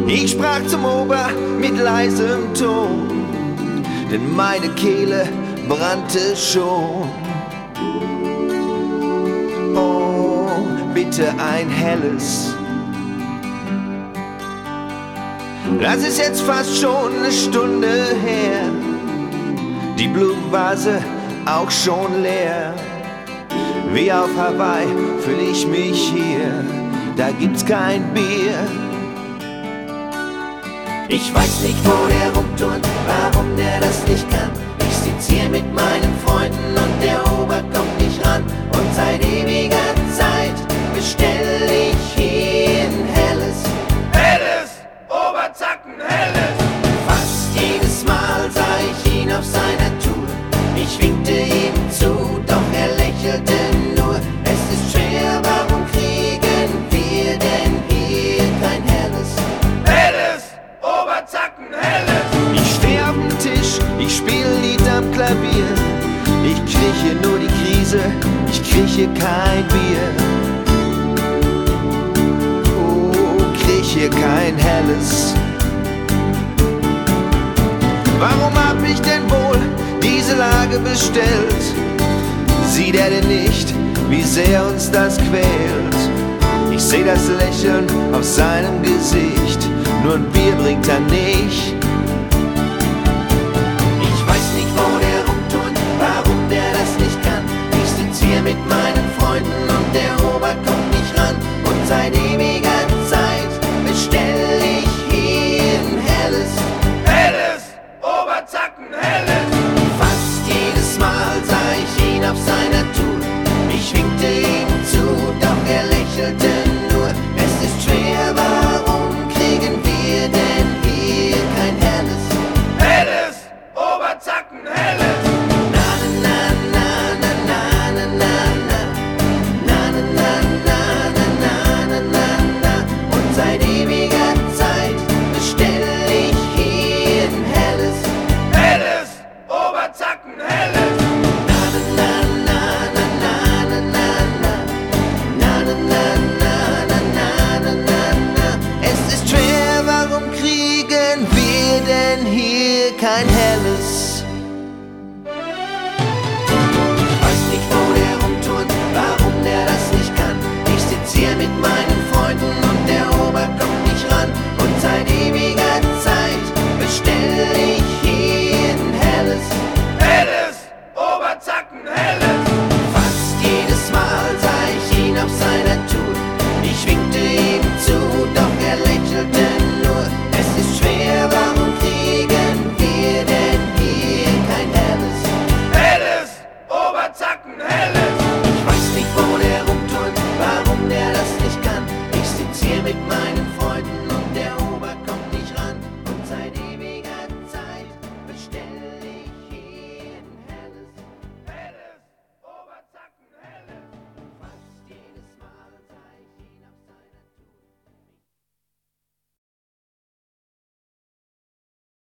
Ich sprach zum Ober mit leisem Ton, denn meine Kehle brannte schon. Oh, bitte ein helles. Das ist jetzt fast schon eine Stunde her, die Blumenvase auch schon leer. Wie auf Hawaii fühl ich mich hier, da gibt's kein Bier. Ich weiß nicht, wo der rumturnt, warum der das nicht kann. Ich sitz hier mit meinen Freunden und der Ober kommt nicht ran. Und seit ewiger Zeit bestell ich hier ein helles. Helles, Oberzacken, helles. Fast jedes Mal sah ich ihn auf seiner Tour. Ich winkte ihm zu, doch er lächelte nur. Es ist schwer, warum kriegen wir denn hier kein helles? Helles, Oberzacken, helles. Ich steh auf dem Tisch, ich spiel ein Lied am Klavier. Ich krieg hier nur die Krise, ich krieg hier kein Bier. Oh, krieg hier kein helles. Warum hab ich denn wohl diese Lage bestellt? Sieht er denn nicht, wie sehr uns das quält? Ich seh das Lächeln auf seinem Gesicht, nur ein Bier bringt er nicht.